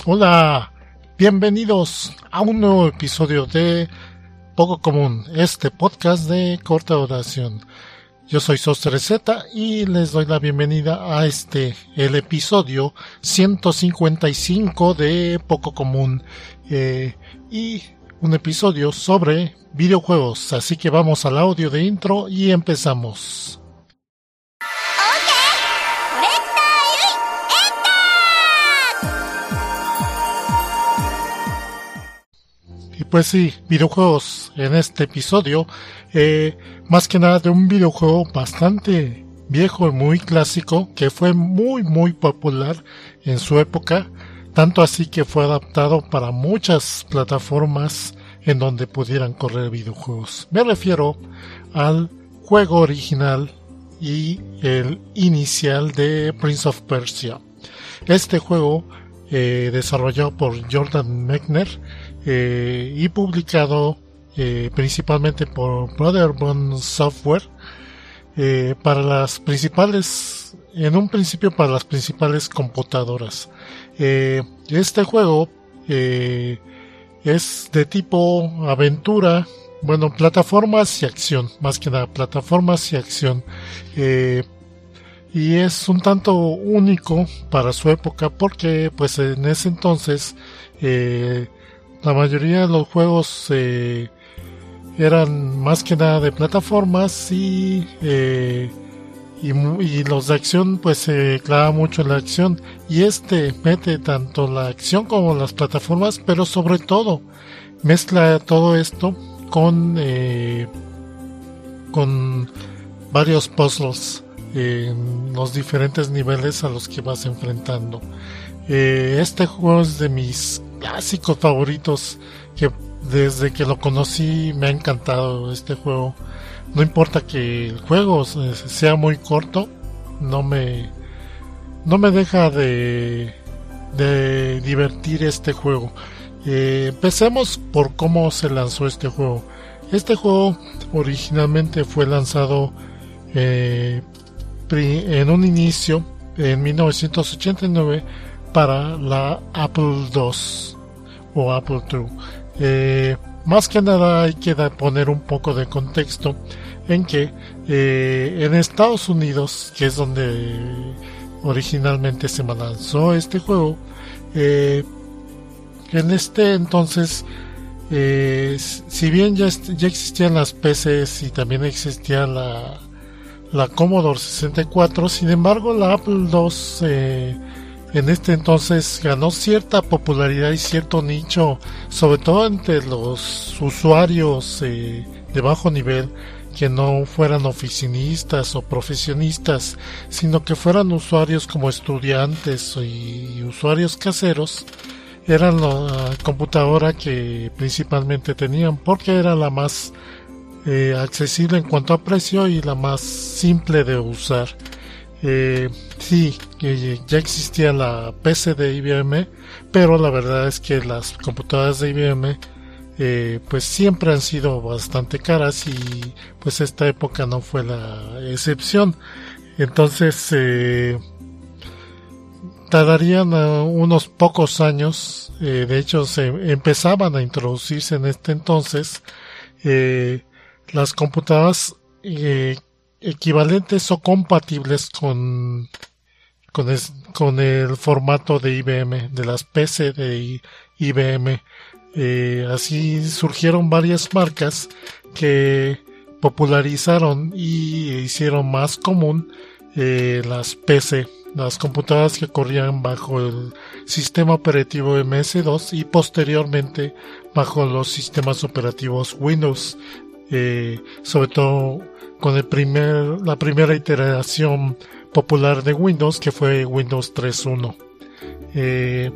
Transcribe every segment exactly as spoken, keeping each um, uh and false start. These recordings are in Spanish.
Hola, bienvenidos a un nuevo episodio de Poco Común, este podcast de corta duración. Yo soy SosTresZ y les doy la bienvenida a este, el episodio ciento cincuenta y cinco de Poco Común, eh, y un episodio sobre videojuegos, así que vamos al audio de intro y empezamos. Y pues sí, videojuegos en este episodio, eh, más que nada de un videojuego bastante viejo y muy clásico, que fue muy muy popular en su época, tanto así que fue adaptado para muchas plataformas en donde pudieran correr videojuegos. Me refiero al juego original y el inicial de Prince of Persia. Este juego, eh, desarrollado por Jordan Mechner, Eh, y publicado eh, principalmente por Brotherborn Software, eh, para las principales, en un principio para las principales computadoras. Eh, este juego eh, es de tipo aventura, bueno, plataformas y acción, más que nada plataformas y acción, eh, y es un tanto único para su época porque pues en ese entonces eh, la mayoría de los juegos eh, eran más que nada de plataformas y, eh, y, y los de acción pues se clava mucho en la acción, y este mete tanto la acción como las plataformas, pero sobre todo mezcla todo esto con eh, con varios puzzles en los diferentes niveles a los que vas enfrentando. Eh, este juego es de mis clásicos favoritos, que desde que lo conocí me ha encantado este juego. No importa que el juego sea muy corto, no me no me deja de de divertir este juego. Eh, empecemos por cómo se lanzó este juego. Este juego originalmente fue lanzado eh, en un inicio en mil novecientos ochenta y nueve para la Apple dos o Apple dos. Eh, más que nada hay que poner un poco de contexto en que eh, en Estados Unidos, que es donde originalmente se lanzó este juego, eh, en este entonces, eh, si bien ya, ya existían las P Cs y también existía la, la Commodore sesenta y cuatro, sin embargo la Apple dos eh, en este entonces ganó cierta popularidad y cierto nicho, sobre todo entre los usuarios eh, de bajo nivel, que no fueran oficinistas o profesionistas, sino que fueran usuarios como estudiantes y, y usuarios caseros. Era la computadora que principalmente tenían, porque era la más eh, accesible en cuanto a precio y la más simple de usar. Eh, sí, eh, ya existía la P C de I B M, pero la verdad es que las computadoras de I B M eh, pues siempre han sido bastante caras, y pues esta época no fue la excepción. Entonces eh, tardarían uh, unos pocos años, eh, de hecho se empezaban a introducirse en este entonces eh, las computadoras eh, equivalentes o compatibles con con, es, con el formato de I B M, de las P C de I B M. Eh, así surgieron varias marcas que popularizaron y hicieron más común eh, las P C, las computadoras que corrían bajo el sistema operativo M S dos y posteriormente bajo los sistemas operativos Windows, eh, sobre todo con el primer, la primera iteración popular de Windows, que fue Windows tres punto uno. Eh,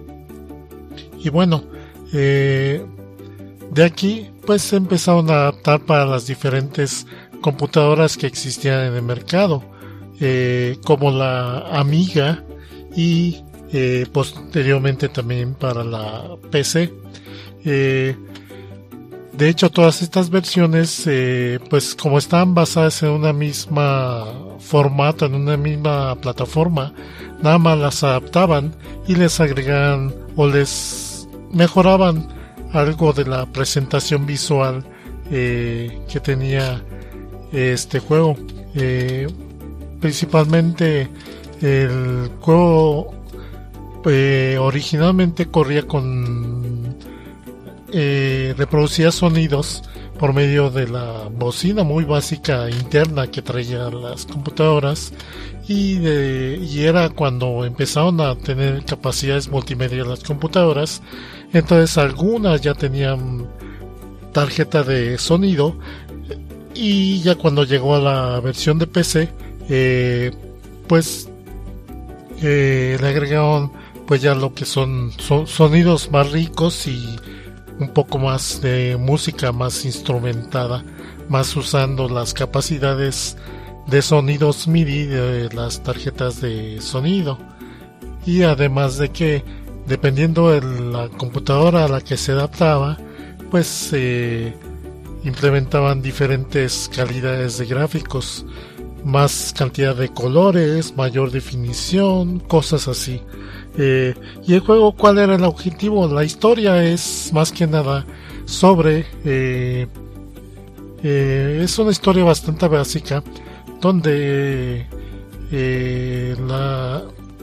y bueno, eh, de aquí pues se empezaron a adaptar para las diferentes computadoras que existían en el mercado, eh, como la Amiga y eh, posteriormente también para la P C. Eh, De hecho, todas estas versiones, eh, pues como estaban basadas en una misma formato, en una misma plataforma, nada más las adaptaban y les agregaban o les mejoraban algo de la presentación visual eh, que tenía este juego. Eh, principalmente el juego eh, originalmente corría con eh, reproducía sonidos por medio de la bocina muy básica interna que traía las computadoras, y, de, y era cuando empezaron a tener capacidades multimedia las computadoras. Entonces algunas ya tenían tarjeta de sonido, y ya cuando llegó a la versión de P C eh, pues eh, le agregaron pues ya lo que son, son sonidos más ricos y un poco más de música más instrumentada, más usando las capacidades de sonidos MIDI de las tarjetas de sonido. Y además de que dependiendo de la computadora a la que se adaptaba, pues eh, implementaban diferentes calidades de gráficos, más cantidad de colores, mayor definición, cosas así. Eh, y el juego, ¿cuál era el objetivo? La historia es más que nada sobre eh, eh, es una historia bastante básica, donde eh, la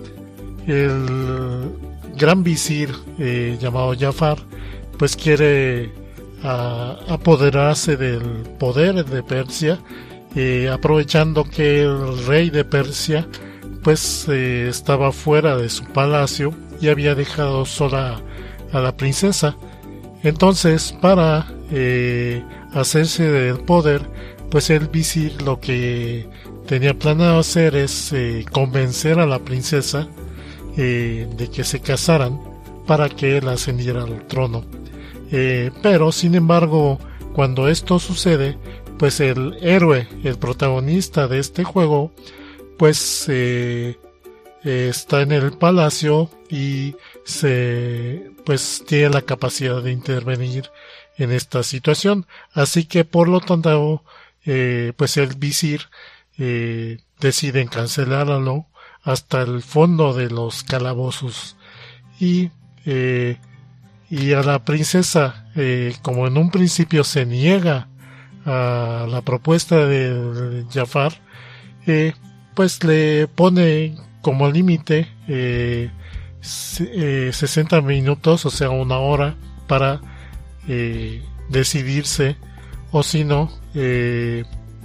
el gran visir eh, llamado Jafar pues quiere a, apoderarse del poder de Persia, eh, aprovechando que el rey de Persia pues eh, estaba fuera de su palacio y había dejado sola a la princesa. Entonces, para eh, hacerse del poder, pues el visir lo que tenía planeado hacer es eh, convencer a la princesa eh, de que se casaran para que él ascendiera al trono. Eh, pero sin embargo, cuando esto sucede, pues el héroe, el protagonista de este juego, pues eh, eh, está en el palacio y se pues tiene la capacidad de intervenir en esta situación. Así que por lo tanto eh, pues el visir eh, decide cancelarlo hasta el fondo de los calabozos, y eh, y a la princesa, eh, como en un principio se niega a la propuesta de Jafar, eh, pues le pone como límite eh, eh, sesenta minutos, o sea una hora, para eh, decidirse, o si no eh,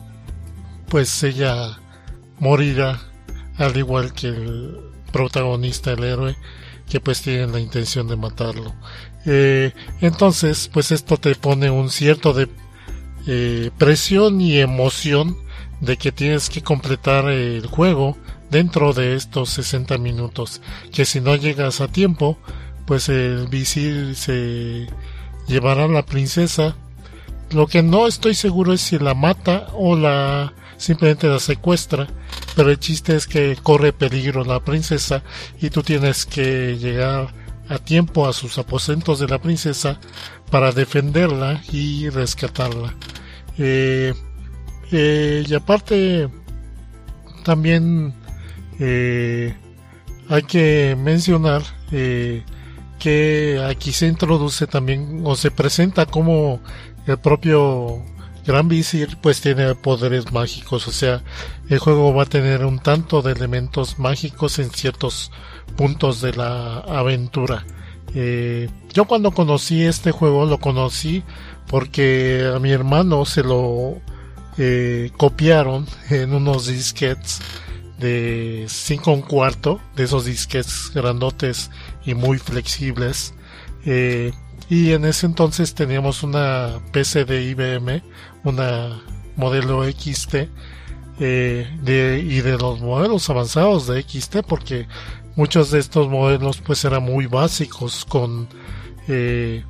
pues ella morirá, al igual que el protagonista, el héroe, que pues tiene la intención de matarlo. Eh, entonces pues esto te pone un cierto de eh, presión y emoción de que tienes que completar el juego dentro de estos sesenta minutos, que si no llegas a tiempo, pues el visir se llevará a la princesa. Lo que no estoy seguro es si la mata o la simplemente la secuestra, pero el chiste es que corre peligro la princesa y tú tienes que llegar a tiempo a sus aposentos de la princesa para defenderla y rescatarla. Eh, eh, y aparte también eh, hay que mencionar eh, que aquí se introduce también, o se presenta como el propio Gran Visir pues tiene poderes mágicos, o sea, el juego va a tener un tanto de elementos mágicos en ciertos puntos de la aventura. Eh, yo cuando conocí este juego lo conocí porque a mi hermano se lo eh, copiaron en unos disquetes de cinco un cuarto, de esos disquetes grandotes y muy flexibles. Eh, y en ese entonces teníamos una P C de I B M, una modelo X T, eh, de, y de los modelos avanzados de X T, porque muchos de estos modelos pues eran muy básicos, con eh,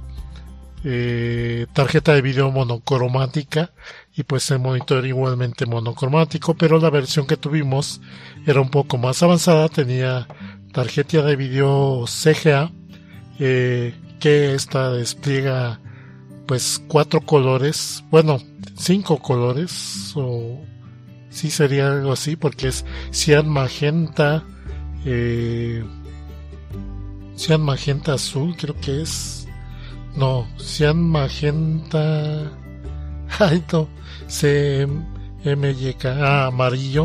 eh, tarjeta de video monocromática y pues el monitor igualmente monocromático, pero la versión que tuvimos era un poco más avanzada, tenía tarjeta de video C G A, eh, que esta despliega pues cuatro colores, bueno, cinco colores, o sí sería algo así, porque es cian, magenta, eh, cian magenta azul, creo que es. No, cian magenta. Ay, no. C M Y K. Ah, amarillo.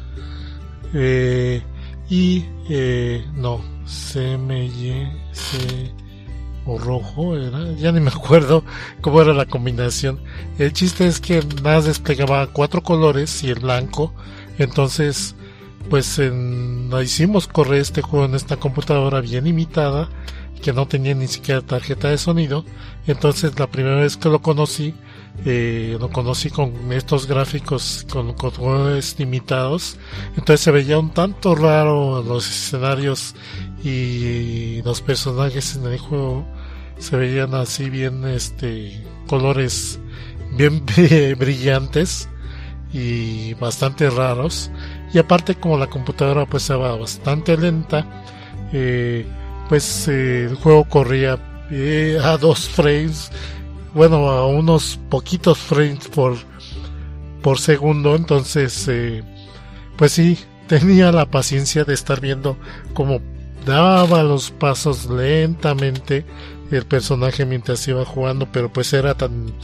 Eh, y. Eh, no. C M Y. C. O rojo era. Ya ni me acuerdo cómo era la combinación. El chiste es que nada desplegaba cuatro colores y el blanco. Entonces, pues en, hicimos correr este juego en esta computadora bien limitada, que no tenía ni siquiera tarjeta de sonido. Entonces la primera vez que lo conocí, eh, lo conocí con estos gráficos, con, con colores limitados. Entonces se veía un tanto raro los escenarios y los personajes en el juego. Se veían así bien, este, colores bien brillantes y bastante raros. Y aparte, como la computadora pues estaba bastante lenta, eh, pues eh, el juego corría eh, a dos frames, bueno, a unos poquitos frames por por segundo. Entonces eh, pues sí, tenía la paciencia de estar viendo cómo daba los pasos lentamente el personaje mientras iba jugando, pero pues era tan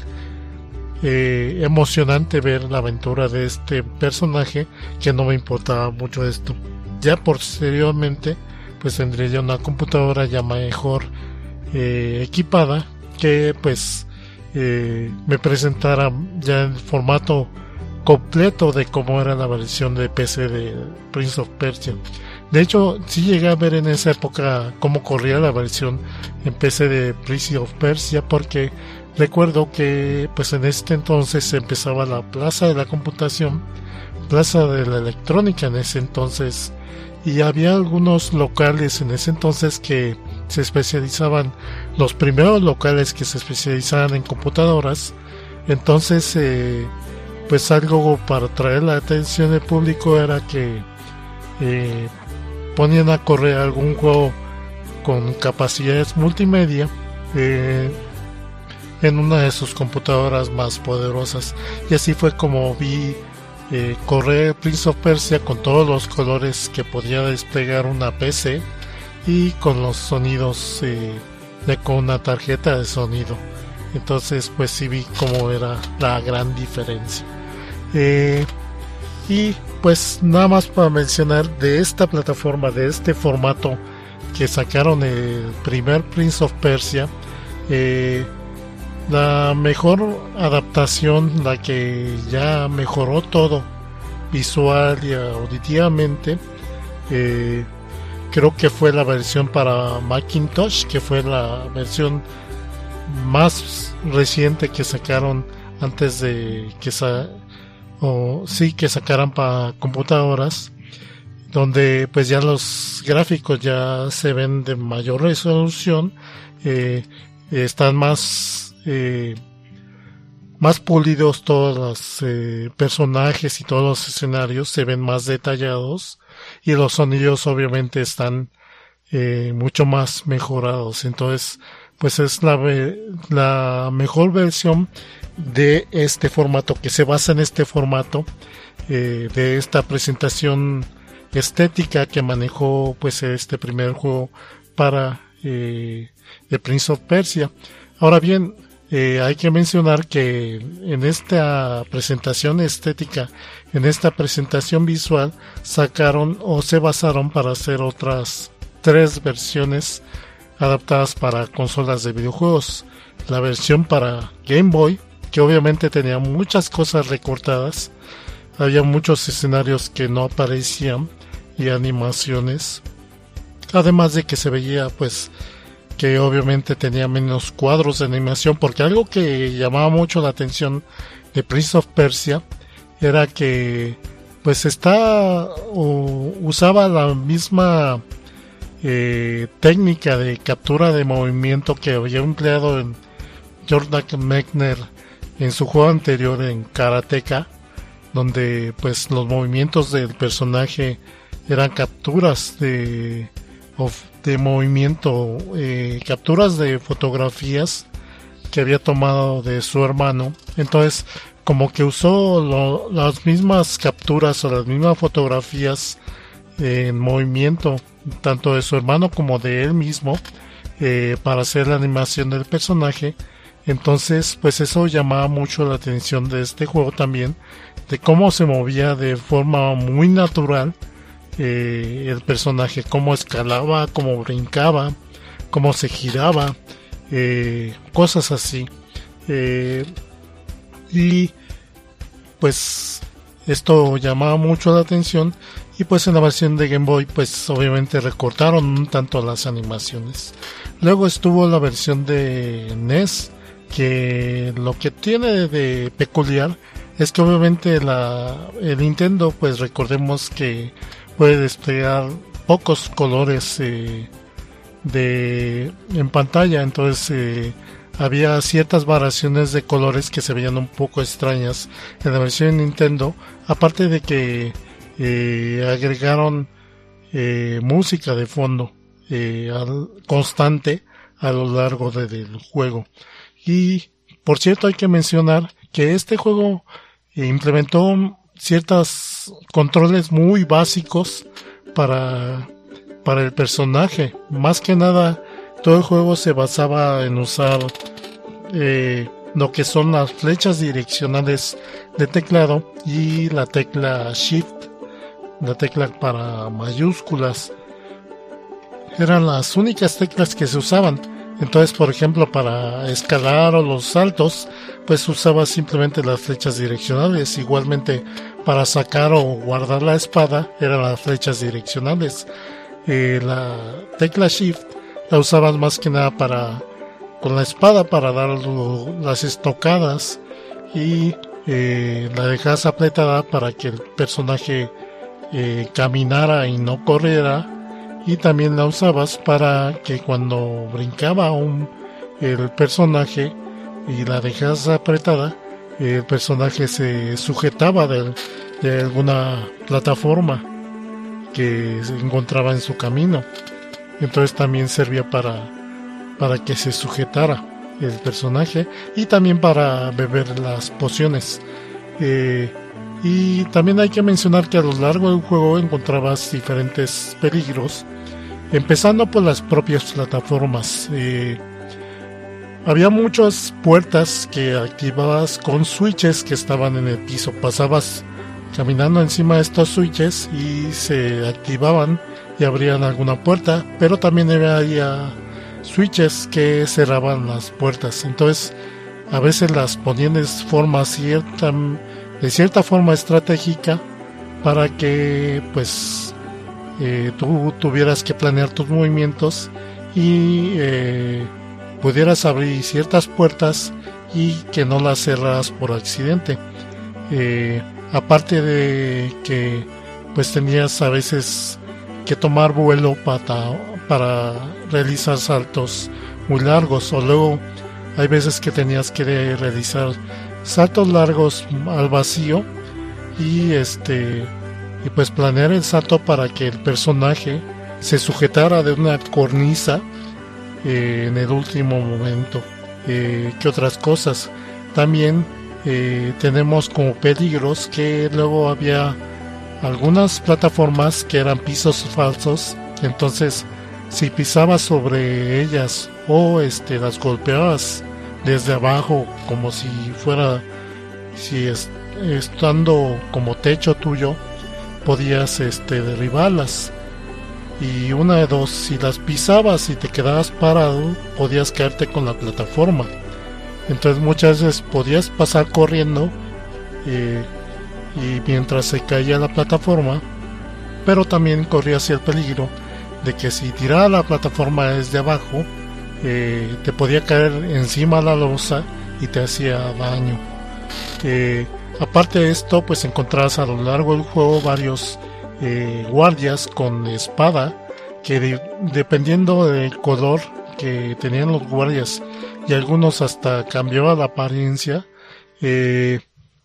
eh, emocionante ver la aventura de este personaje que no me importaba mucho esto. Ya posteriormente pues tendría ya una computadora ya mejor eh, equipada, que pues eh, me presentara ya en formato completo de cómo era la versión de P C de Prince of Persia. De hecho, sí llegué a ver en esa época cómo corría la versión en P C de Prince of Persia, porque recuerdo que pues en este entonces empezaba la plaza de la computación, plaza de la electrónica en ese entonces, y había algunos locales en ese entonces que se especializaban, los primeros locales que se especializaban en computadoras. Entonces eh, pues algo para atraer la atención del público era que eh, ponían a correr algún juego con capacidades multimedia eh, en una de sus computadoras más poderosas, y así fue como vi eh, correr Prince of Persia con todos los colores que podía desplegar una P C y con los sonidos eh, de con una tarjeta de sonido. Entonces pues sí vi cómo era la gran diferencia. Eh, y pues nada más para mencionar de esta plataforma, de este formato que sacaron el primer Prince of Persia, eh, la mejor adaptación, la que ya mejoró todo visual y auditivamente, eh, creo que fue la versión para Macintosh, que fue la versión más reciente que sacaron antes de que sa o sí que sacaran para computadoras, donde pues ya los gráficos ya se ven de mayor resolución, eh, están más eh, más pulidos todos los eh, personajes y todos los escenarios, se ven más detallados, y los sonidos obviamente están eh, mucho más mejorados. Entonces pues es la, la mejor versión de este formato, que se basa en este formato, eh, de esta presentación estética que manejó pues este primer juego para eh, The Prince of Persia. Ahora bien, eh, hay que mencionar que en esta presentación estética, en esta presentación visual, sacaron o se basaron para hacer otras tres versiones adaptadas para consolas de videojuegos. La versión para Game Boy, que obviamente tenía muchas cosas recortadas, había muchos escenarios que no aparecían y animaciones, además de que se veía pues que obviamente tenía menos cuadros de animación, porque algo que llamaba mucho la atención de Prince of Persia era que pues está o usaba la misma eh, técnica de captura de movimiento que había empleado en Jordan Mechner en su juego anterior en Karateka, donde pues los movimientos del personaje eran capturas de, de movimiento, eh, capturas de fotografías que había tomado de su hermano. Entonces como que usó lo, las mismas capturas o las mismas fotografías en movimiento tanto de su hermano como de él mismo, eh, para hacer la animación del personaje. Entonces pues eso llamaba mucho la atención de este juego también, de cómo se movía de forma muy natural eh, el personaje, cómo escalaba, cómo brincaba, cómo se giraba, eh, cosas así. Eh, y pues esto llamaba mucho la atención, y pues en la versión de Game Boy pues obviamente recortaron un tanto las animaciones. Luego estuvo la versión de N E S, que lo que tiene de peculiar es que obviamente la, el Nintendo, pues recordemos que puede desplegar pocos colores eh, de en pantalla, entonces eh, había ciertas variaciones de colores que se veían un poco extrañas en la versión de Nintendo, aparte de que eh, agregaron eh, música de fondo eh, al, constante a lo largo de, del juego. Y por cierto, hay que mencionar que este juego implementó ciertos controles muy básicos para, para el personaje. Más que nada, todo el juego se basaba en usar eh, lo que son las flechas direccionales de teclado y la tecla Shift, la tecla para mayúsculas. Eran las únicas teclas que se usaban. Entonces, por ejemplo, para escalar o los saltos, pues usaba simplemente las flechas direccionales. Igualmente, para sacar o guardar la espada, eran las flechas direccionales. Eh, la tecla Shift la usabas más que nada para, con la espada, para dar lo, las estocadas, y eh, la dejabas apretada para que el personaje eh, caminara y no corriera. Y también la usabas para que cuando brincaba un, el personaje y la dejas apretada, el personaje se sujetaba de, de alguna plataforma que se encontraba en su camino. Entonces también servía para, para que se sujetara el personaje, y también para beber las pociones. Eh, y también hay que mencionar que a lo largo del juego encontrabas diferentes peligros, empezando por las propias plataformas. Eh, había muchas puertas que activabas con switches que estaban en el piso. Pasabas caminando encima de estos switches y se activaban y abrían alguna puerta, pero también había switches que cerraban las puertas. Entonces a veces las ponían de forma cierta, de cierta forma estratégica, para que pues Eh, tú tuvieras que planear tus movimientos y eh, pudieras abrir ciertas puertas y que no las cerraras por accidente. Eh, aparte de que pues tenías a veces que tomar vuelo para, para realizar saltos muy largos, o luego hay veces que tenías que realizar saltos largos al vacío, y este y pues planear el salto para que el personaje se sujetara de una cornisa eh, en el último momento. Eh, ¿Qué otras cosas? También eh, tenemos como peligros que luego había algunas plataformas que eran pisos falsos. Entonces, si pisabas sobre ellas o este las golpeabas desde abajo, como si fuera, si es, estando como techo tuyo, podías este derribarlas. Y una de dos, si las pisabas y te quedabas parado, podías caerte con la plataforma. Entonces muchas veces podías pasar corriendo eh, y mientras se caía la plataforma, pero también corrías el peligro de que si tiraba la plataforma desde abajo, eh, te podía caer encima la losa y te hacía daño. Eh, aparte de esto, pues encontrabas a lo largo del juego varios eh, guardias con espada, que de, dependiendo del color que tenían los guardias, y algunos hasta cambiaba la apariencia, eh,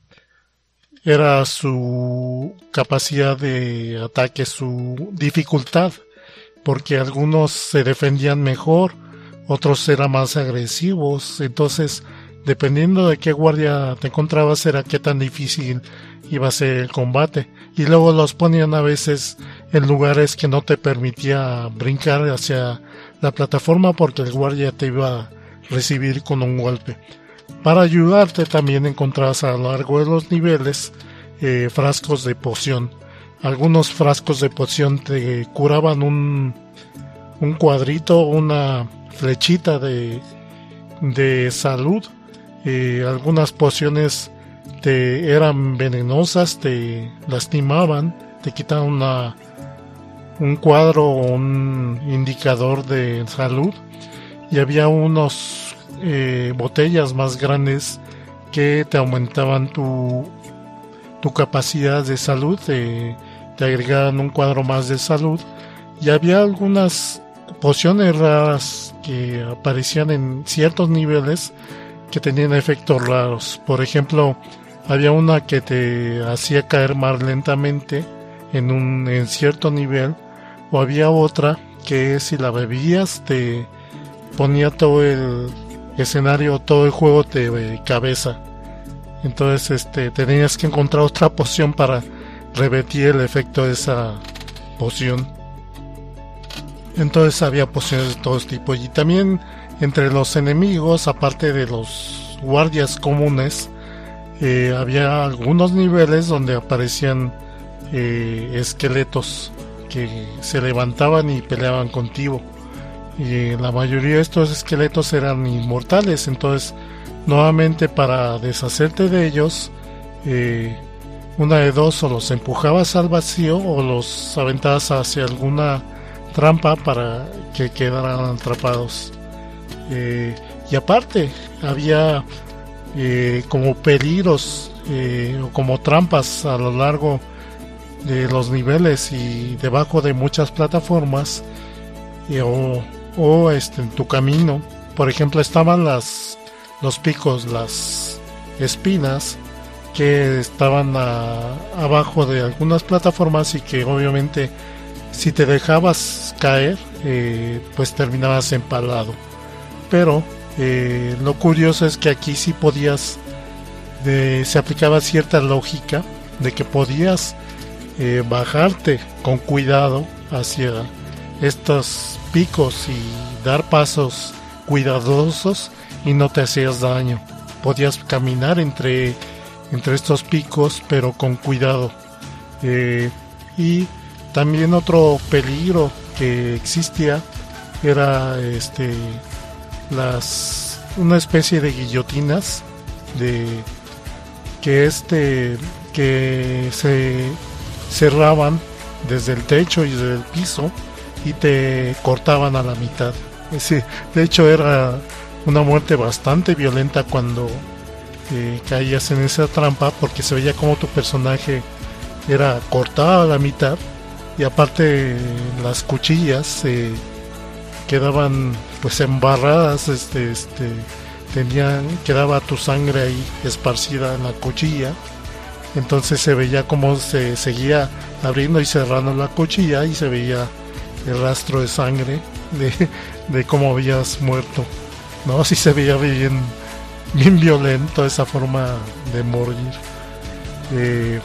era su capacidad de ataque, su dificultad, porque algunos se defendían mejor, otros eran más agresivos. Entonces, dependiendo de qué guardia te encontrabas, era qué tan difícil iba a ser el combate. Y luego los ponían a veces en lugares que no te permitía brincar hacia la plataforma porque el guardia te iba a recibir con un golpe. Para ayudarte también encontrabas a lo largo de los niveles eh, frascos de poción. Algunos frascos de poción te curaban un, un cuadrito, una flechita de, de salud. Eh, algunas pociones te eran venenosas, te lastimaban, te quitaban una, un cuadro o un indicador de salud. Y había unos eh, botellas más grandes que te aumentaban tu, tu capacidad de salud, te, te agregaban un cuadro más de salud. Y había algunas pociones raras que aparecían en ciertos niveles que tenían efectos raros. Por ejemplo, había una que te hacía caer más lentamente en un en cierto nivel, o había otra que si la bebías te ponía todo el escenario, todo el juego de cabeza. Entonces este tenías que encontrar otra poción para revertir el efecto de esa poción. Entonces había pociones de todos tipos. Y también entre los enemigos, aparte de los guardias comunes, eh, había algunos niveles donde aparecían eh, esqueletos que se levantaban y peleaban contigo. Y la mayoría de estos esqueletos eran inmortales. Entonces nuevamente, para deshacerte de ellos, eh, una de dos, o los empujabas al vacío o los aventabas hacia alguna trampa para que quedaran atrapados. Eh, y aparte había eh, como peligros eh, o como trampas a lo largo de los niveles y debajo de muchas plataformas, eh, o, o este, en tu camino. Por ejemplo, estaban las los picos, las espinas que estaban a, abajo de algunas plataformas, y que obviamente si te dejabas caer eh, pues terminabas empalado. Pero eh, lo curioso es que aquí sí podías, de, se aplicaba cierta lógica de que podías eh, bajarte con cuidado hacia estos picos y dar pasos cuidadosos y no te hacías daño. Podías caminar entre, entre estos picos, pero con cuidado. Eh, y también otro peligro que existía era este las una especie de guillotinas de que este que se cerraban desde el techo y desde el piso y te cortaban a la mitad. Sí, de hecho era una muerte bastante violenta cuando eh, caías en esa trampa, porque se veía como tu personaje era cortado a la mitad, y aparte las cuchillas eh, quedaban pues embarradas, este, este, tenían, quedaba tu sangre ahí esparcida en la cuchilla. Entonces se veía como se seguía abriendo y cerrando la cuchilla y se veía el rastro de sangre de, de cómo habías muerto, ¿no? Así se veía bien, bien violento esa forma de morir. Eh,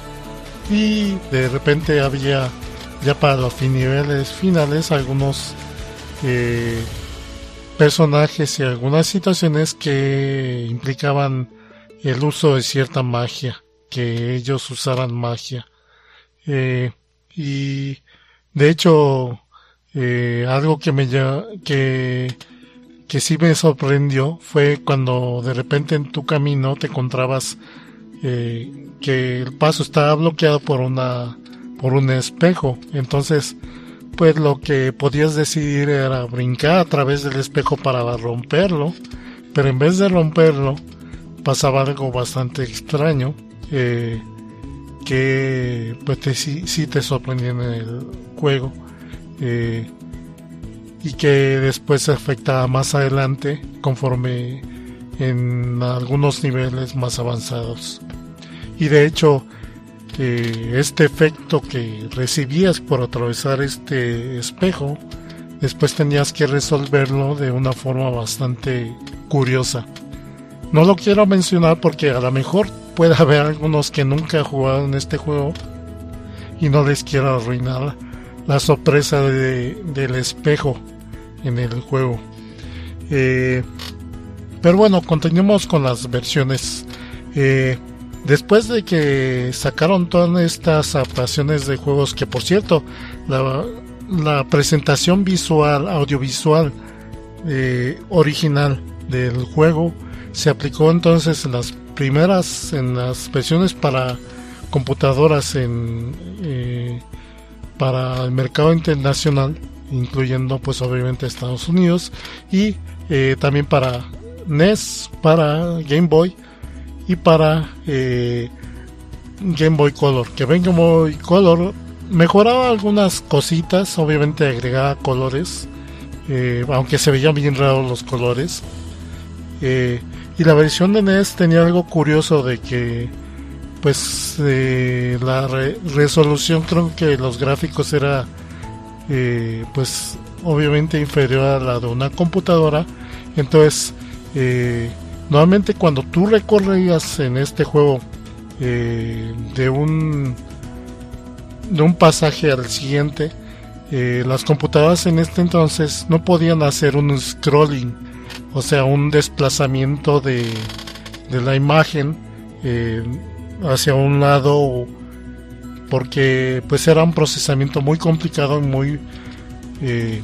y de repente había, ya para los niveles finales, algunos eh, personajes y algunas situaciones que implicaban el uso de cierta magia, que ellos usaran magia. Eh, y de hecho, eh, algo que me que que sí me sorprendió fue cuando de repente en tu camino te encontrabas eh, que el paso estaba bloqueado por una por un espejo. Entonces pues lo que podías decidir era brincar a través del espejo para romperlo, pero en vez de romperlo pasaba algo bastante extraño, eh, que pues te, sí, sí te sorprendía en el juego, eh, y que después se afectaba más adelante conforme en algunos niveles más avanzados. Y de hecho eh, este efecto que recibías por atravesar este espejo, después tenías que resolverlo de una forma bastante curiosa. No lo quiero mencionar porque a lo mejor puede haber algunos que nunca jugaron este juego y no les quiero arruinar la sorpresa de, del espejo en el juego. Eh, pero bueno, continuemos con las versiones. Eh, después de que sacaron todas estas adaptaciones de juegos, que por cierto, la, la presentación visual, audiovisual eh, original del juego se aplicó entonces en las primeras, en las versiones para computadoras en eh, para el mercado internacional, incluyendo pues obviamente Estados Unidos, y eh, también para N E S, para Game Boy y para eh, Game Boy Color. Que Game Boy Color mejoraba algunas cositas, obviamente agregaba colores, eh, aunque se veían bien raros los colores, eh, y la versión de N E S tenía algo curioso de que pues eh, la re- resolución, creo que los gráficos era eh, pues obviamente inferior a la de una computadora. Entonces eh, normalmente cuando tú recorrías en este juego eh, de un de un pasaje al siguiente, eh, las computadoras en este entonces no podían hacer un scrolling, o sea, un desplazamiento de, de la imagen eh, hacia un lado, porque pues era un procesamiento muy complicado y muy eh,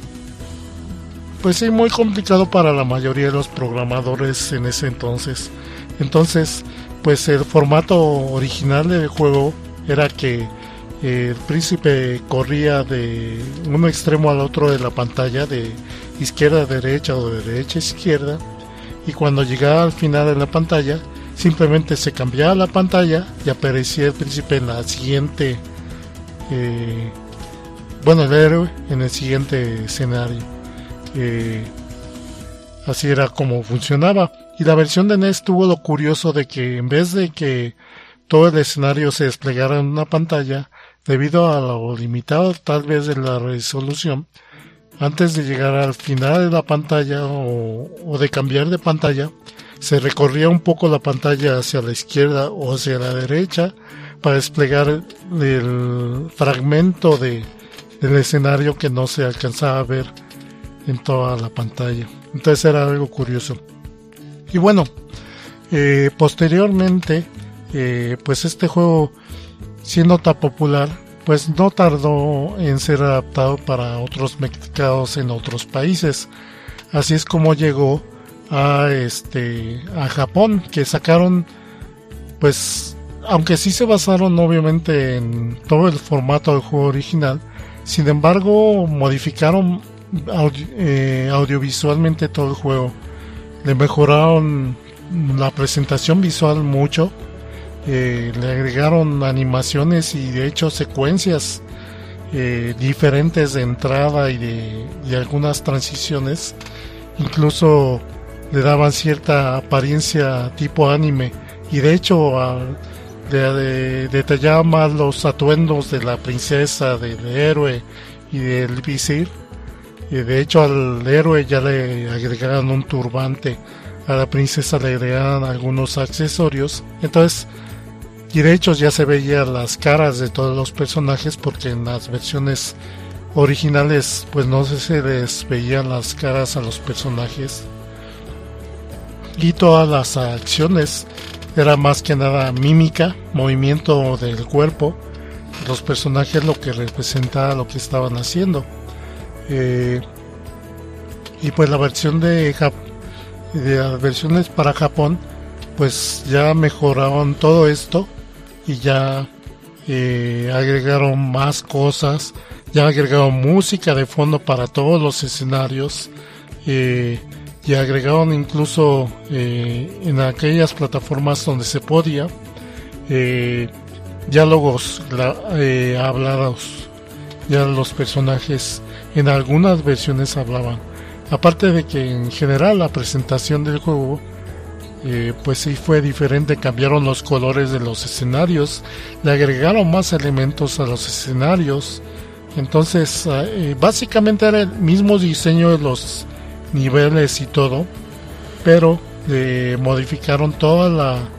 pues sí, muy complicado para la mayoría de los programadores en ese entonces. Entonces pues el formato original del juego era que eh, el príncipe corría de un extremo al otro de la pantalla, de izquierda a derecha o de derecha a izquierda, y cuando llegaba al final de la pantalla simplemente se cambiaba la pantalla y aparecía el príncipe en la siguiente eh, bueno, el héroe en el siguiente escenario. Eh, así era como funcionaba. Y la versión de N E S tuvo lo curioso de que en vez de que todo el escenario se desplegara en una pantalla, debido a lo limitado tal vez de la resolución, antes de llegar al final de la pantalla o, o de cambiar de pantalla, se recorría un poco la pantalla hacia la izquierda o hacia la derecha para desplegar el fragmento de, del escenario que no se alcanzaba a ver en toda la pantalla. Entonces era algo curioso. Y bueno, eh, posteriormente, eh, pues este juego, siendo tan popular, pues no tardó en ser adaptado para otros mercados en otros países. Así es como llegó a este a Japón, que sacaron, pues aunque sí se basaron obviamente en todo el formato del juego original, sin embargo modificaron audio, eh, audiovisualmente todo el juego. Le mejoraron la presentación visual mucho, eh, le agregaron animaciones y de hecho secuencias eh, diferentes de entrada y de y algunas transiciones, incluso le daban cierta apariencia tipo anime, y de hecho a, de, de, detallaba más los atuendos de la princesa, del héroe y del visir. Y de hecho al héroe ya le agregaban un turbante, a la princesa le agregaban algunos accesorios. Entonces, y de hecho ya se veían las caras de todos los personajes, porque en las versiones originales pues no se les veían las caras a los personajes, y todas las acciones era más que nada mímica, movimiento del cuerpo, los personajes, lo que representaba lo que estaban haciendo. Eh, y pues la versión de, Jap- de las versiones para Japón pues ya mejoraron todo esto y ya eh, agregaron más cosas, ya agregaron música de fondo para todos los escenarios, eh, y agregaron incluso eh, en aquellas plataformas donde se podía eh, diálogos la, eh, hablados. Ya los personajes en algunas versiones hablaban, aparte de que en general la presentación del juego eh, pues sí fue diferente. Cambiaron los colores de los escenarios, le agregaron más elementos a los escenarios. Entonces eh, básicamente era el mismo diseño de los niveles y todo, pero eh, modificaron toda la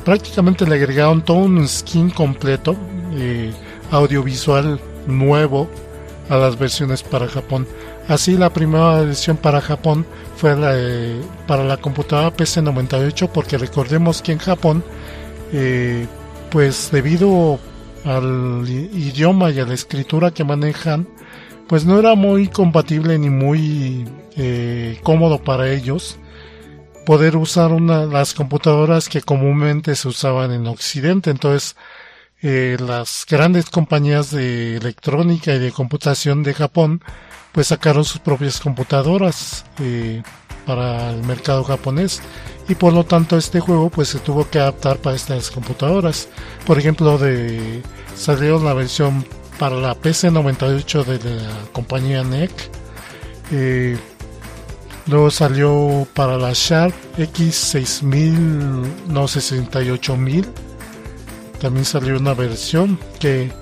prácticamente le agregaron todo un skin completo, eh, audiovisual nuevo a las versiones para Japón. Así, la primera versión para Japón fue la, eh, para la computadora P C noventa y ocho, porque recordemos que en Japón, eh, pues debido al idioma y a la escritura que manejan, pues no era muy compatible ni muy eh, cómodo para ellos poder usar una las computadoras que comúnmente se usaban en Occidente. Entonces, eh, las grandes compañías de electrónica y de computación de Japón pues sacaron sus propias computadoras eh, para el mercado japonés, y por lo tanto este juego pues se tuvo que adaptar para estas computadoras. Por ejemplo, de salió la versión para la P C noventa y ocho de la compañía N E C, eh, luego salió para la Sharp X seis mil, no, sesenta y ocho mil, también salió una versión que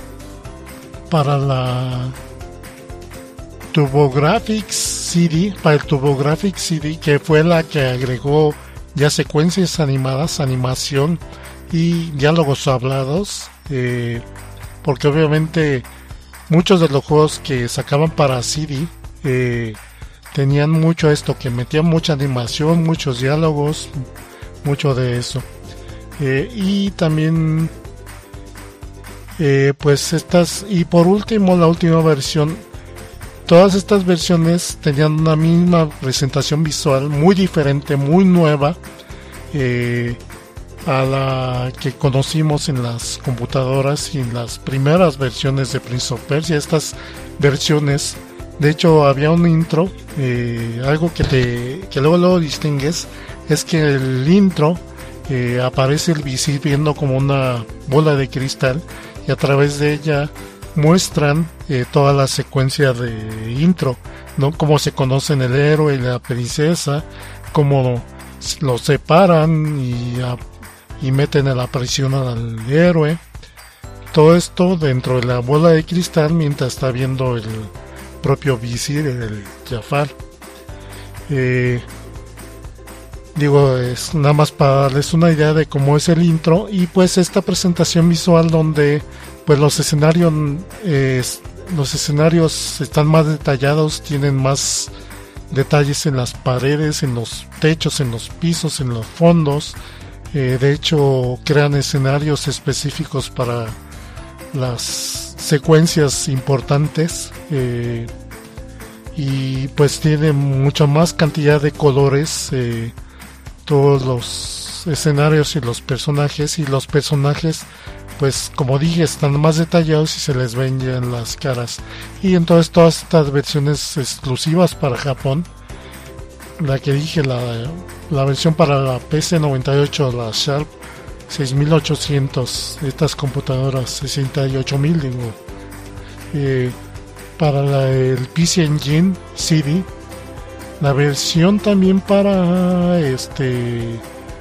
para la TurboGrafx C D, para el TurboGrafx C D, que fue la que agregó ya secuencias animadas, animación y diálogos hablados, eh, porque obviamente muchos de los juegos que sacaban para C D eh, tenían mucho esto, que metían mucha animación, muchos diálogos, mucho de eso. Eh, y también eh, pues estas, y por último la última versión, todas estas versiones tenían una misma presentación visual muy diferente, muy nueva eh, a la que conocimos en las computadoras y en las primeras versiones de Prince of Persia. Estas versiones, de hecho, había un intro, eh, algo que te que luego lo distingues, es que el intro eh, aparece el visir viendo como una bola de cristal, y a través de ella muestran eh, toda la secuencia de intro, ¿no? Cómo se conocen el héroe y la princesa, cómo los separan y, a, y meten en la prisión al héroe. Todo esto dentro de la bola de cristal mientras está viendo el propio visir, el Jafar. Eh, digo, es nada más para darles una idea de cómo es el intro, y pues esta presentación visual donde pues los escenarios eh, los escenarios están más detallados, tienen más detalles en las paredes, en los techos, en los pisos, en los fondos. Eh, de hecho, crean escenarios específicos para las secuencias importantes, eh, y pues tiene mucha más cantidad de colores, eh, todos los escenarios y los personajes, y los personajes pues como dije están más detallados y se les ven ya en las caras. Y entonces todas estas versiones exclusivas para Japón, la que dije, la, la versión para la P C noventa y ocho, la Sharp seis mil ochocientos, estas computadoras sesenta y ocho mil, digo, eh, para la, el P C Engine C D, la versión también para este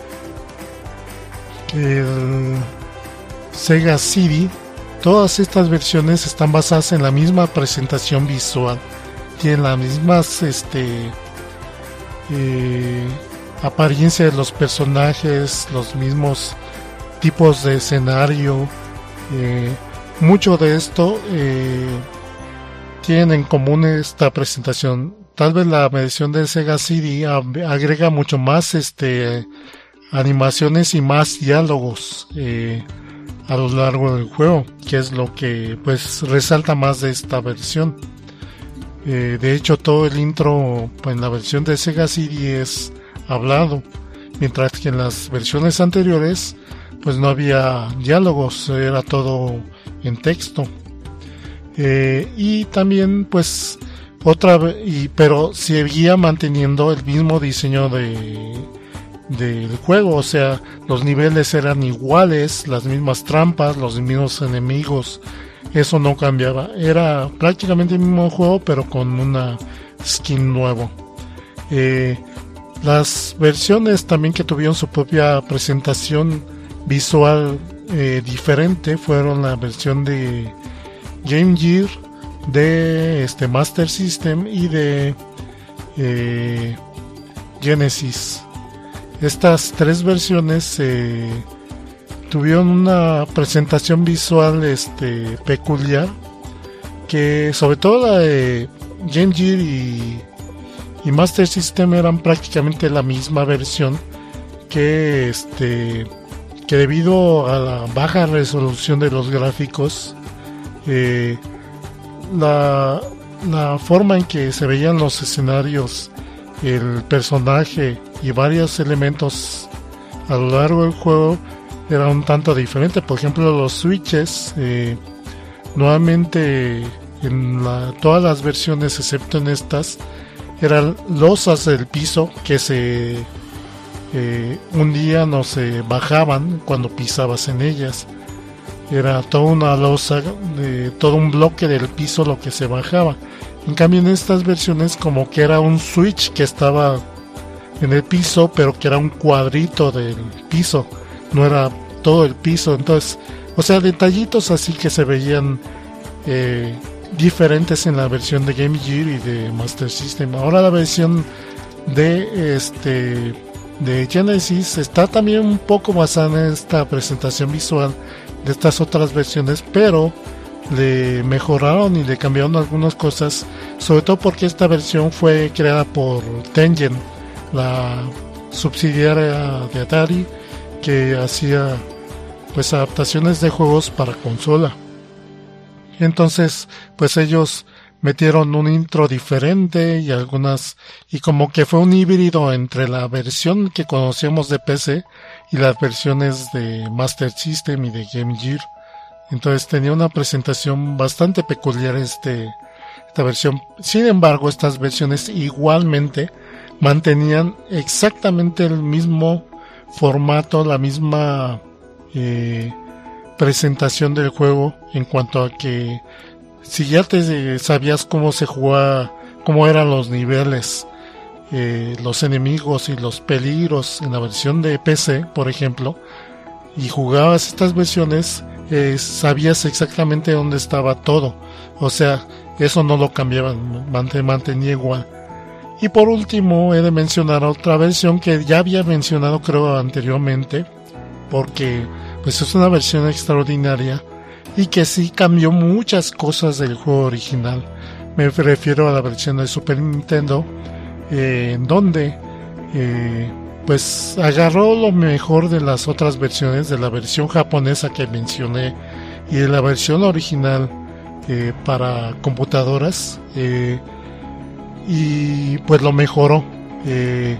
el Sega C D, todas estas versiones están basadas en la misma presentación visual, tienen las mismas este eh, apariencia de los personajes, los mismos tipos de escenario. Eh, mucho de esto eh, tienen en común esta presentación. Tal vez la versión de Sega C D agrega mucho más este animaciones y más diálogos eh, a lo largo del juego, que es lo que pues resalta más de esta versión. Eh, de hecho, todo el intro pues, en la versión de Sega C D es hablado, mientras que en las versiones anteriores pues no había diálogos, era todo en texto. Eh, y también pues otra y pero seguía manteniendo el mismo diseño de del juego, o sea, los niveles eran iguales, las mismas trampas, los mismos enemigos, eso no cambiaba, era prácticamente el mismo juego pero con una skin nuevo. Eh, las versiones también que tuvieron su propia presentación visual eh, diferente fueron la versión de Game Gear, de este Master System y de eh, Genesis. estas tres versiones eh, tuvieron una presentación visual este peculiar, que sobre todo la de Game Gear y, y Master System eran prácticamente la misma versión, que este que debido a la baja resolución de los gráficos, eh, la, la forma en que se veían los escenarios, el personaje y varios elementos a lo largo del juego era un tanto diferente. Por ejemplo, los switches, eh, nuevamente en la, todas las versiones excepto en estas, eran losas del piso que se eh, hundían o se bajaban cuando pisabas en ellas. Era toda una losa, de, todo un bloque del piso lo que se bajaba. En cambio, en estas versiones como que era un switch que estaba en el piso, pero que era un cuadrito del piso, no era todo el piso. Entonces, o sea, detallitos así que se veían eh, diferentes en la versión de Game Gear y de Master System. Ahora la versión de este de Genesis está también un poco basada en esta presentación visual de estas otras versiones, pero le mejoraron y le cambiaron algunas cosas, sobre todo porque esta versión fue creada por Tengen, la subsidiaria de Atari, que hacía pues adaptaciones de juegos para consola. Entonces pues ellos metieron un intro diferente y algunas, y como que fue un híbrido entre la versión que conocíamos de P C y las versiones de Master System y de Game Gear. Entonces tenía una presentación bastante peculiar este, esta versión. Sin embargo, estas versiones igualmente mantenían exactamente el mismo formato, la misma eh, presentación del juego, en cuanto a que si ya te sabías cómo se jugaba, cómo eran los niveles, eh, los enemigos y los peligros en la versión de P C, por ejemplo, y jugabas estas versiones, eh, sabías exactamente dónde estaba todo. O sea, eso no lo cambiaban, mantenía igual. Y por último he de mencionar otra versión que ya había mencionado creo anteriormente, porque pues es una versión extraordinaria y que sí cambió muchas cosas del juego original. Me refiero a la versión de Super Nintendo, eh, en donde eh, pues agarró lo mejor de las otras versiones, de la versión japonesa que mencioné y de la versión original eh, para computadoras, eh, y pues lo mejoró. Eh,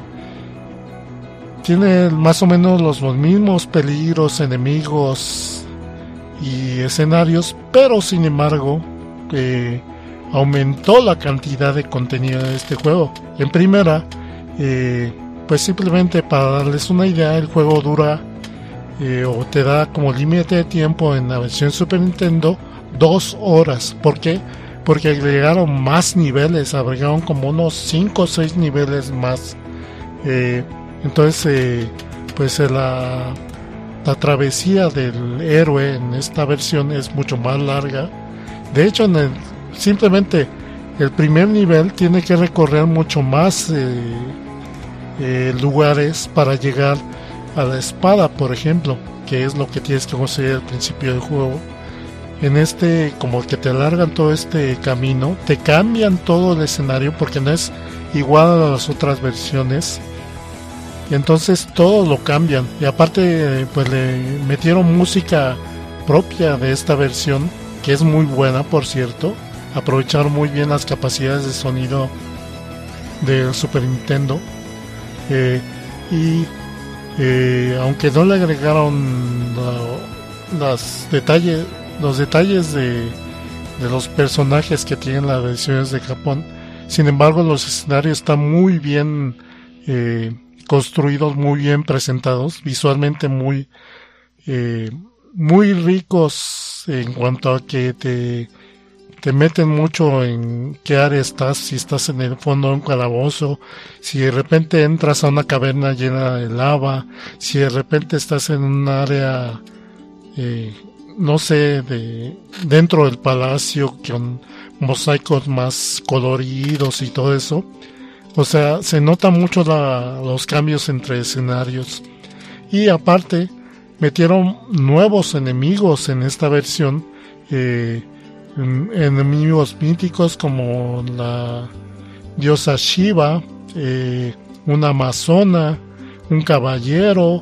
tiene más o menos los mismos peligros, enemigos y escenarios, pero sin embargo eh, aumentó la cantidad de contenido de este juego. En primera, eh, pues simplemente para darles una idea, el juego dura eh, o te da como límite de tiempo en la versión Super Nintendo dos horas. ¿Por qué? Porque agregaron más niveles, agregaron como unos cinco o seis niveles más. Eh, entonces, eh, pues la, la travesía del héroe en esta versión es mucho más larga. De hecho, en el, simplemente el primer nivel tiene que recorrer mucho más eh, eh, lugares para llegar a la espada, por ejemplo, que es lo que tienes que conseguir al principio del juego. En este, como que te alargan todo este camino, te cambian todo el escenario porque no es igual a las otras versiones, y entonces todo lo cambian. Y aparte pues le metieron música propia de esta versión, que es muy buena, por cierto. Aprovecharon muy bien las capacidades de sonido del Super Nintendo, eh, y eh, aunque no le agregaron uh, los detalles los detalles de, de los personajes que tienen las versiones de Japón, sin embargo los escenarios están muy bien eh, construidos, muy bien presentados, visualmente muy eh, muy ricos en cuanto a que te te meten mucho en qué área estás, si estás en el fondo de un calabozo, si de repente entras a una caverna llena de lava, si de repente estás en un área eh, no sé, de dentro del palacio con mosaicos más coloridos y todo eso. O sea, se nota mucho la, los cambios entre escenarios. Y aparte, metieron nuevos enemigos en esta versión. Eh, enemigos míticos como la diosa Shiva, eh, una amazona, un caballero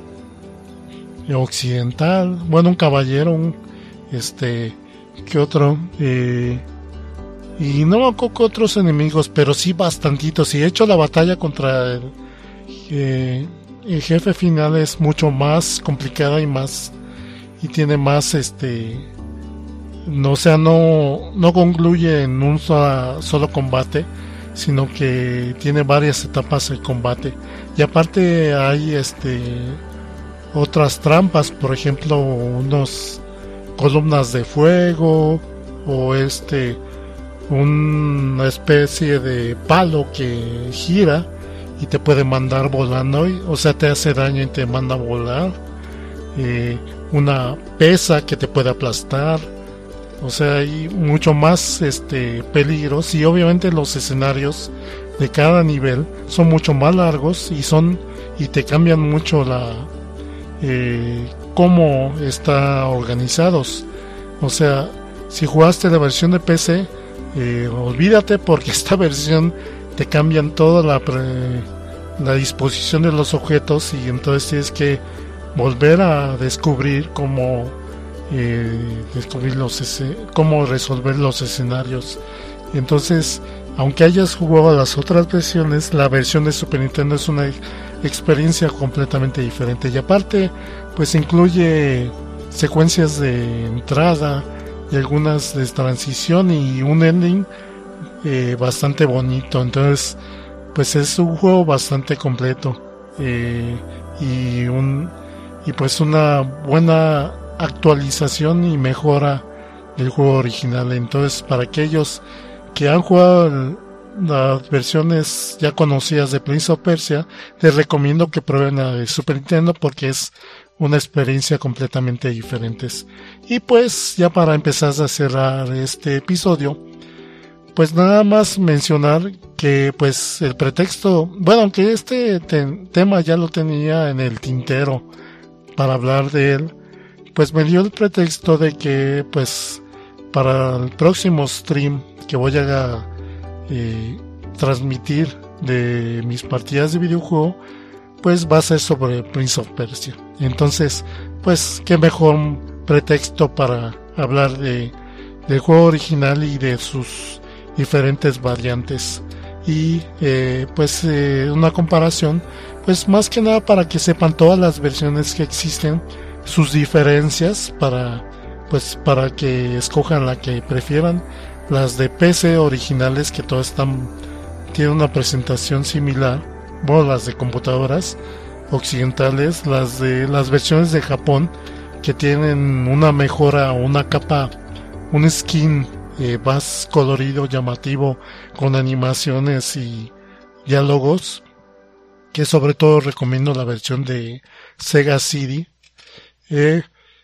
occidental, bueno, un caballero, un, este, ¿qué otro? Eh, y no me acuerdo otros enemigos, pero sí bastantitos. Y de hecho la batalla contra el, eh, el jefe final es mucho más complicada y más, y tiene más, este, no, o sea, no, no concluye en un solo, solo combate, sino que tiene varias etapas de combate. Y aparte hay, este, otras trampas, por ejemplo, unos columnas de fuego, o este, una especie de palo que gira y te puede mandar volando, o sea, te hace daño y te manda a volar. Eh, una pesa que te puede aplastar. O sea, hay mucho más este peligros, y obviamente los escenarios de cada nivel son mucho más largos y son y te cambian mucho la eh, cómo está organizados. O sea, si jugaste la versión de P C, eh, olvídate, porque esta versión te cambian toda la pre, la disposición de los objetos, y entonces tienes que volver a descubrir cómo eh, descubrir los cómo resolver los escenarios. Entonces, aunque hayas jugado a las otras versiones, la versión de Super Nintendo es una experiencia completamente diferente. Y aparte, pues incluye secuencias de entrada y algunas de transición y un ending eh, bastante bonito. Entonces, pues es un juego bastante completo, eh, y un y pues una buena actualización y mejora del juego original. Entonces, para aquellos que han jugado el, las versiones ya conocidas de Prince of Persia, les recomiendo que prueben la de Super Nintendo, porque es una experiencia completamente diferente. Y pues, ya para empezar a cerrar este episodio, pues nada más mencionar que pues el pretexto, bueno, aunque este te, tema ya lo tenía en el tintero para hablar de él, pues me dio el pretexto de que pues para el próximo stream que voy a eh, transmitir de mis partidas de videojuego, pues va a ser sobre Prince of Persia. Entonces, pues qué mejor pretexto para hablar de del juego original y de sus diferentes variantes, y eh, pues eh, una comparación, pues más que nada para que sepan todas las versiones que existen, sus diferencias, para pues para que escojan la que prefieran. Las de P C originales, que todas están tienen una presentación similar, bueno, las de computadoras occidentales, las de las versiones de Japón, que tienen una mejora, una capa, un skin eh, más colorido, llamativo, con animaciones y diálogos, que sobre todo recomiendo la versión de Sega C D. Eh,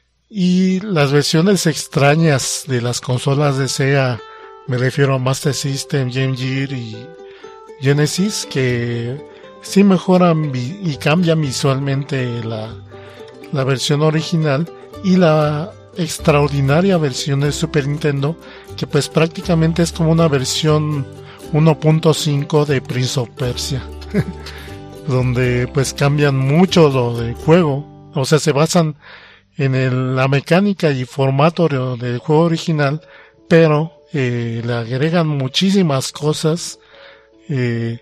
y las versiones extrañas de las consolas de Sega, me refiero a Master System, Game Gear y Genesis, que sí mejoran vi- y cambian visualmente la, la versión original, y la extraordinaria versión de Super Nintendo, que pues prácticamente es como una versión uno punto cinco de Prince of Persia donde pues cambian mucho lo del juego. O sea, se basan en el, la mecánica y formato del juego original, pero eh, le agregan muchísimas cosas eh,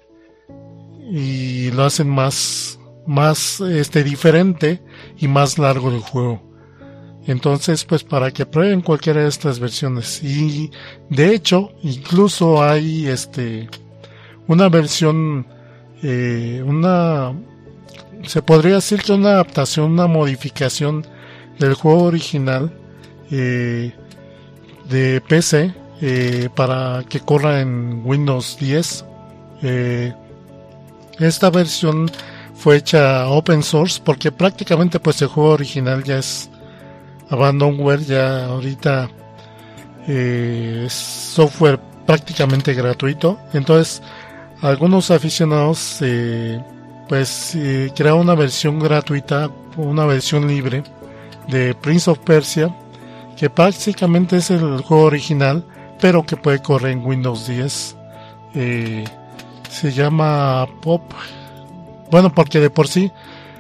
y lo hacen más más este diferente y más largo el juego. Entonces, pues para que prueben cualquiera de estas versiones. Y de hecho, incluso hay este una versión, eh, una se podría decir que una adaptación, una modificación del juego original eh, de P C eh, para que corra en Windows diez. Eh, esta versión fue hecha open source, porque prácticamente pues el juego original ya es abandonware, ya ahorita eh, es software prácticamente gratuito. Entonces algunos aficionados eh, pues eh, crearon una versión gratuita, una versión libre de Prince of Persia, que básicamente es el juego original, pero que puede correr en Windows diez. Eh, se llama Pop, bueno, porque de por sí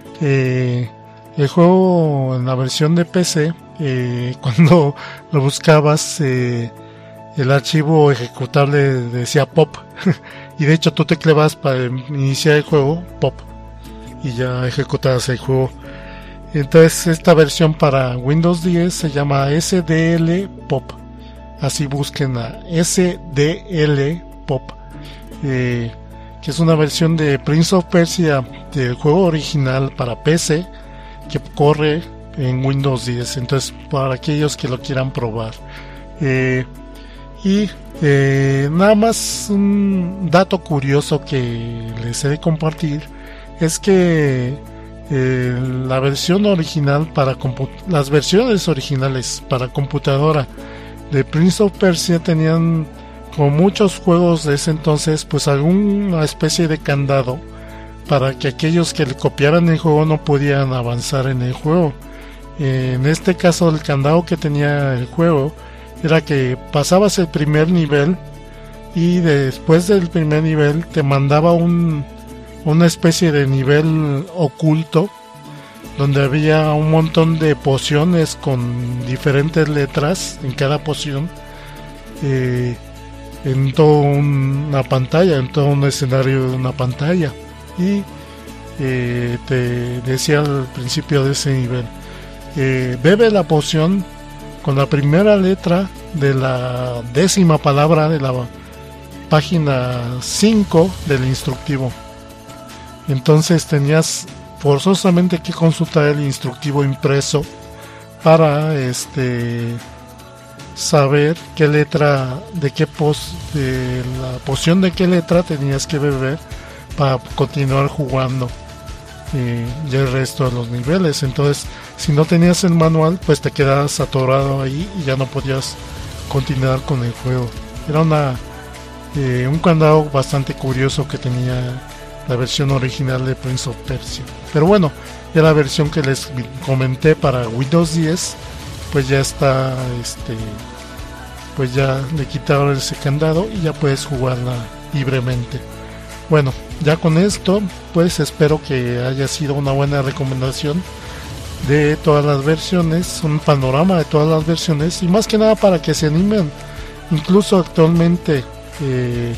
eh, el juego en la versión de P C, eh, cuando lo buscabas, eh, el archivo ejecutable decía Pop, y de hecho tú tecleabas para iniciar el juego Pop y ya ejecutabas el juego. Entonces esta versión para Windows diez se llama S D L Pop, así busquen a S D L Pop, eh, que es una versión de Prince of Persia del juego original para P C que corre en Windows diez. Entonces para aquellos que lo quieran probar, eh, y eh, nada más un dato curioso que les he de compartir es que eh, la versión original para las versiones originales para computadora de Prince of Persia tenían, como muchos juegos de ese entonces, pues alguna especie de candado para que aquellos que le copiaran el juego no podían avanzar en el juego. Eh, en este caso el candado que tenía el juego era que pasabas el primer nivel y después del primer nivel te mandaba un, una especie de nivel oculto donde había un montón de pociones con diferentes letras en cada poción, eh, en toda una pantalla, en todo un escenario de una pantalla, y eh, te decía al principio de ese nivel, eh, bebe la poción con la primera letra de la décima palabra de la página cinco del instructivo. Entonces tenías forzosamente que consultar el instructivo impreso para este saber qué letra de qué pos de la poción de qué letra tenías que beber para continuar jugando eh, y el resto de los niveles. Entonces, si no tenías el manual, pues te quedabas atorado ahí y ya no podías continuar con el juego. Era una eh, un candado bastante curioso que tenía la versión original de Prince of Persia. Pero bueno, ya la versión que les comenté para Windows diez, pues ya está, este, pues ya le quitaron ese candado y ya puedes jugarla libremente. Bueno, ya con esto, pues espero que haya sido una buena recomendación de todas las versiones, un panorama de todas las versiones, y más que nada para que se animen. Incluso actualmente eh,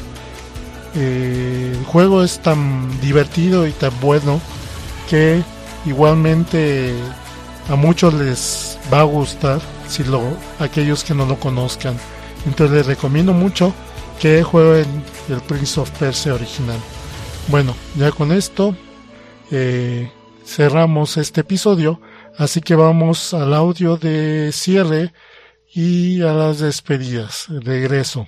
eh, el juego es tan divertido y tan bueno que igualmente a muchos les va a gustar, si lo aquellos que no lo conozcan. Entonces les recomiendo mucho que jueguen el Prince of Persia original. Bueno, ya con esto eh, cerramos este episodio, así que vamos al audio de cierre y a las despedidas. Regreso.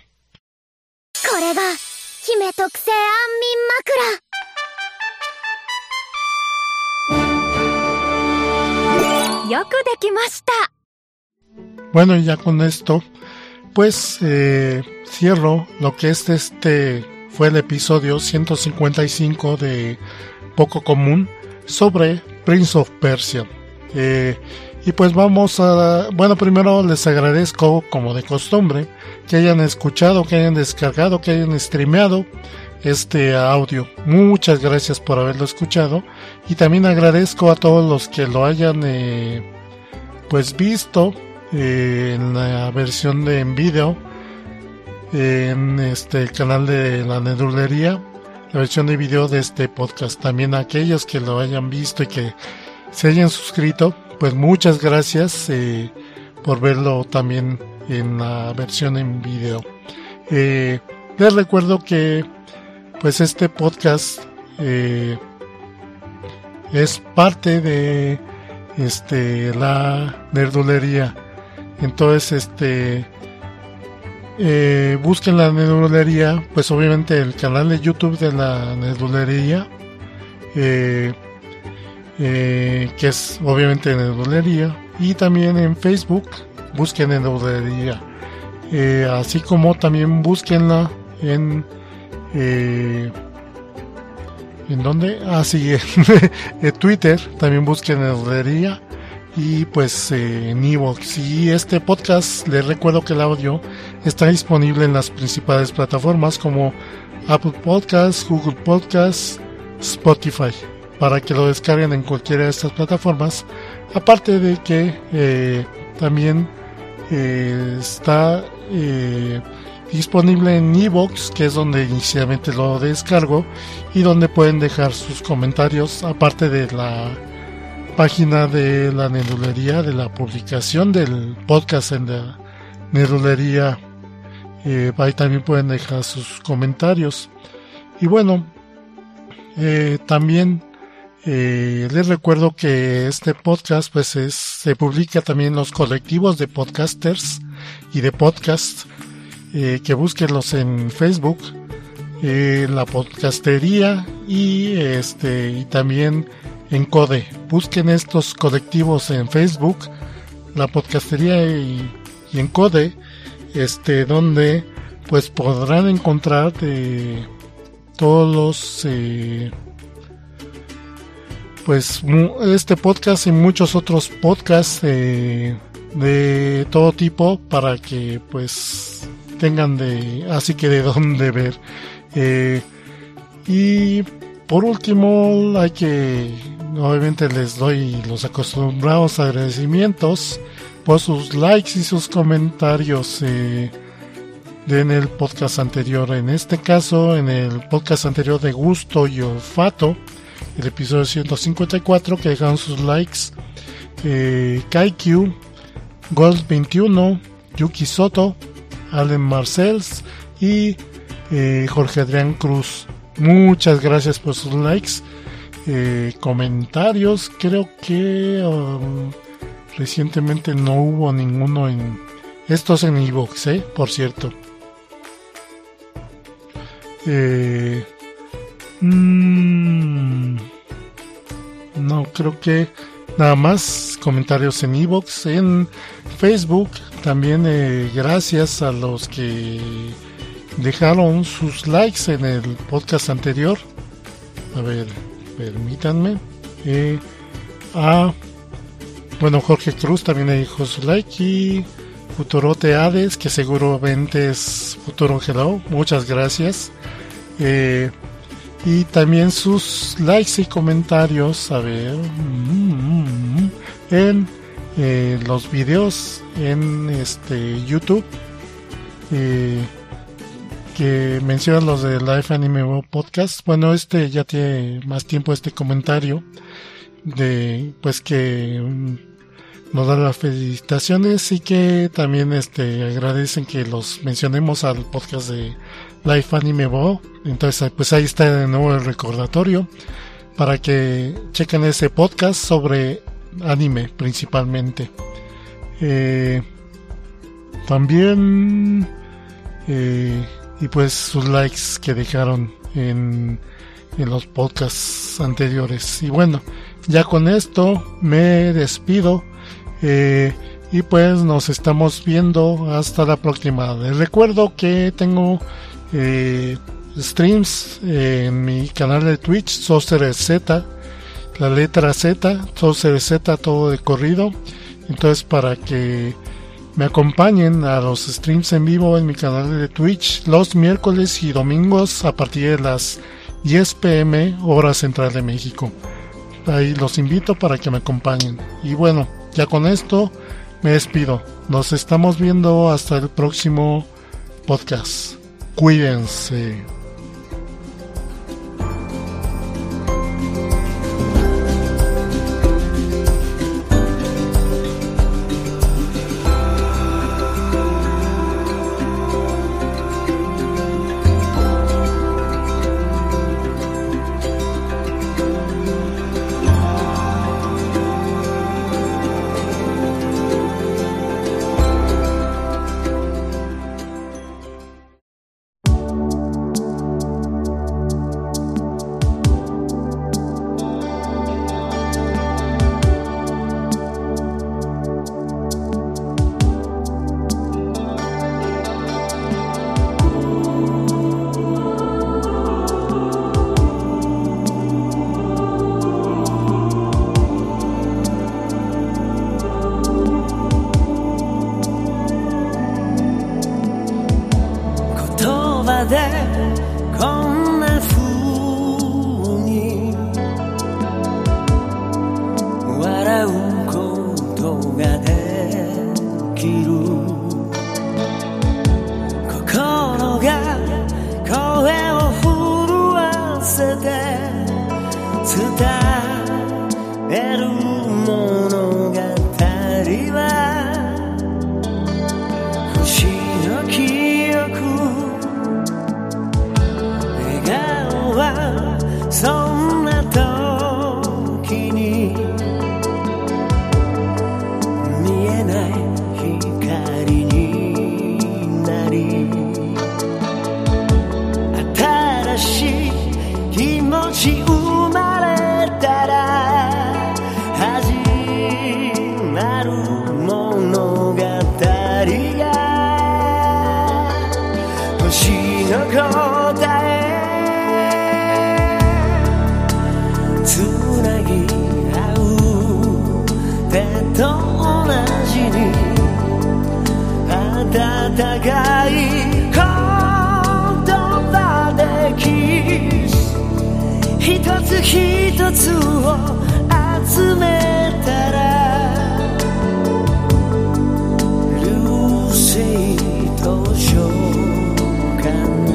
Bueno, y ya con esto pues eh, cierro lo que es este fue el episodio ciento cincuenta y cinco de Poco Común sobre Prince of Persia. Eh, y pues vamos a... Bueno, primero les agradezco, como de costumbre, que hayan escuchado, que hayan descargado, que hayan streameado este audio. Muchas gracias por haberlo escuchado. Y también agradezco a todos los que lo hayan eh, pues visto eh, en la versión de en video, en este canal de la Nerdulería, la versión de video de este podcast. También a aquellos que lo hayan visto y que se hayan suscrito, pues muchas gracias eh, por verlo también en la versión en video. Eh, les recuerdo que pues este podcast eh, es parte de este la Nerdulería. Entonces este Eh, busquen la Nerdulería, pues obviamente el canal de YouTube de la Nerdulería, eh, eh, que es obviamente Nerdulería, y también en Facebook busquen Nerdulería, eh, así como también búsquenla en eh, ¿En dónde? Ah, sí, en Twitter, también busquen Nerdolería, y pues eh, en iVoox. Y este podcast, les recuerdo que el audio está disponible en las principales plataformas como Apple Podcasts, Google Podcasts, Spotify, para que lo descarguen en cualquiera de estas plataformas. Aparte de que eh, también eh, está eh, disponible en iVoox, que es donde inicialmente lo descargo, y donde pueden dejar sus comentarios, aparte de la página de la Nerdolería, de la publicación del podcast en la Nerdolería. Eh, ahí también pueden dejar sus comentarios. Y bueno, eh, también eh, les recuerdo que este podcast pues es, se publica también en los colectivos de podcasters y de podcast, eh, que búsquenlos en Facebook, eh, la podcastería, y este y también en Code. Busquen estos colectivos en Facebook, la podcastería y, y en Code, este donde pues podrán encontrar de todos los eh, pues este podcast y muchos otros podcasts eh, de todo tipo, para que pues tengan de así que de dónde ver. Eh, y por último, hay que obviamente les doy los acostumbrados agradecimientos por sus likes y sus comentarios eh, de en el podcast anterior. En este caso, en el podcast anterior de Gusto y Olfato, el episodio ciento cincuenta y cuatro, que dejaron sus likes eh, Kaikyu, Gold veintiuno, Yuki Soto, Allen Marcells y eh, Jorge Adrián Cruz. Muchas gracias por sus likes, eh, comentarios. Creo que um, recientemente no hubo ninguno en estos en iVoox, eh, por cierto. Eh, mmm, no, creo que nada más comentarios en iVoox. En Facebook también eh, gracias a los que dejaron sus likes en el podcast anterior. A ver, permítanme. Eh, a, bueno, Jorge Cruz también le dijo su like, y Futurote Hades, que seguramente es Futuro Hello. Muchas gracias. Eh, y también sus likes y comentarios, a ver, mm, en eh, los videos en este YouTube, eh, que mencionan los de Life Anime Podcast. Bueno, este ya tiene más tiempo este comentario de pues que um, nos da las felicitaciones, y que también este agradecen que los mencionemos al podcast de Life Anime Bo. Entonces pues ahí está de nuevo el recordatorio para que chequen ese podcast sobre anime principalmente. Eh, también eh, y pues sus likes que dejaron en, en los podcasts anteriores. Y bueno, ya con esto me despido, eh, y pues nos estamos viendo hasta la próxima. Les recuerdo que tengo eh, streams eh, en mi canal de Twitch, Sorcerer Z, la letra Z, Sorcerer Z, todo de corrido. Entonces, para que me acompañen a los streams en vivo en mi canal de Twitch los miércoles y domingos a partir de las diez pm hora central de México. Ahí los invito para que me acompañen. Y bueno, ya con esto me despido. Nos estamos viendo hasta el próximo podcast. Cuídense. うことができる心が声を震わせて伝える物語は星の記憶笑顔はそんな時に見えない光になり新しい気持ち生まれたら始まる物語が星の答えつなぎ合う手と同じに温かい言葉でキス一つ一つを集めたら流星と召喚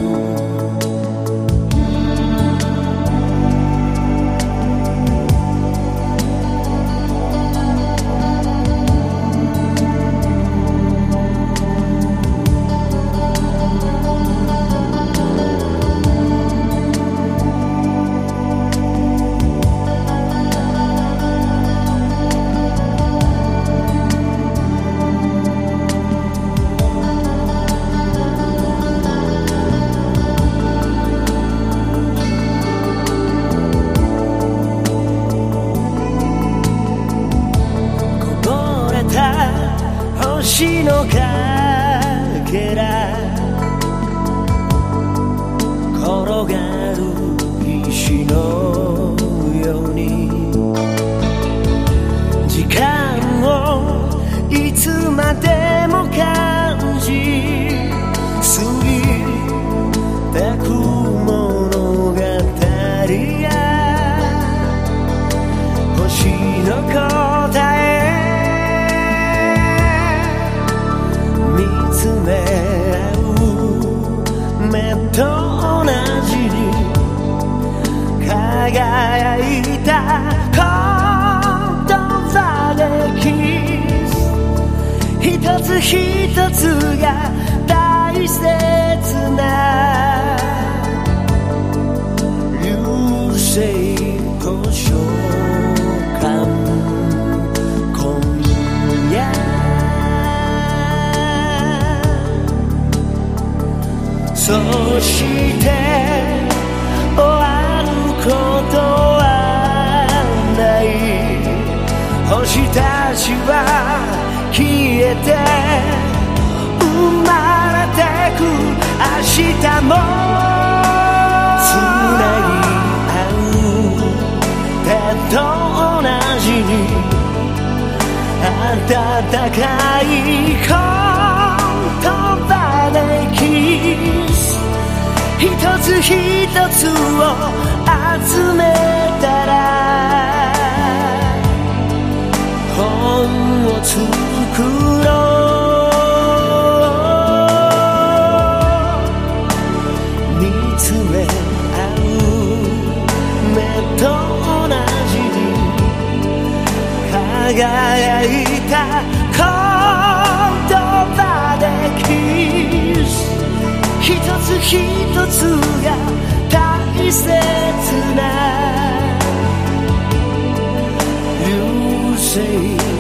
星のかけら転がる石のように時間をいつまでも感じ過ぎてく物語や星の答え目と同じに輝いた言葉でキス一つ一つが大切な流星と召喚今夜そして終わることはない星たちは消えて生まれてく明日もつなぎ合う手と同じに温かい言葉でキス一つ一つを集めたら本を作ろう見つめ合う目と同じに輝いた言葉でキス一つ一つが大切な流星